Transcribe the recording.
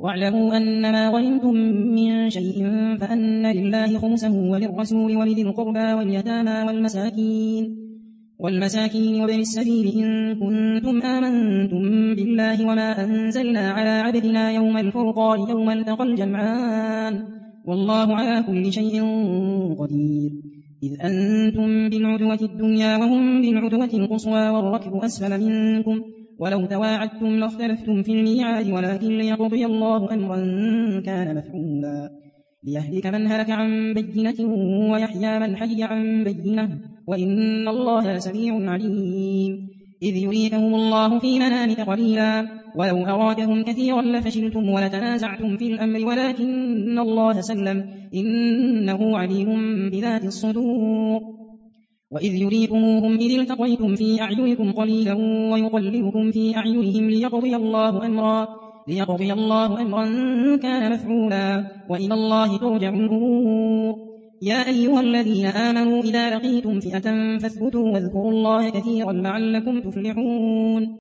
واعلموا أنما غنمتم من شيء فأن لله خمسه وللرسول ولذي القربى واليتامى والمساكين وابن السبيل إن كنتم آمنتم بالله وما أنزلنا على عبدنا يوم الفرقان يوم التقى الجمعان والله على كل شيء قدير. إذ أنتم بالعدوة الدنيا وهم بالعدوة القصوى والركب أسفل منكم ولو تواعدتم لاختلفتم في الميعاد ولكن ليقضي الله أمرا كان مفعولا ليهلك من هلك عن بينة ويحيى من حي عن بينة وإن الله سميع عليم. إذ يريكهم الله في منامك قليلا ولو أراكهم كثيرا لفشلتم ولتنازعتم في الأمر ولكن الله سلم إنه عليم بذات الصدور. وإذ يريكموهم إذ التقيتم في أعينكم قليلا ويقلبكم في أعينهم ليقضي الله أمرا كان مفعولا وإلى الله ترجع الأمور. يا أيها الذين آمنوا إذا لقيتم فئة فاثبتوا واذكروا الله كثيرا لعلكم تفلحون.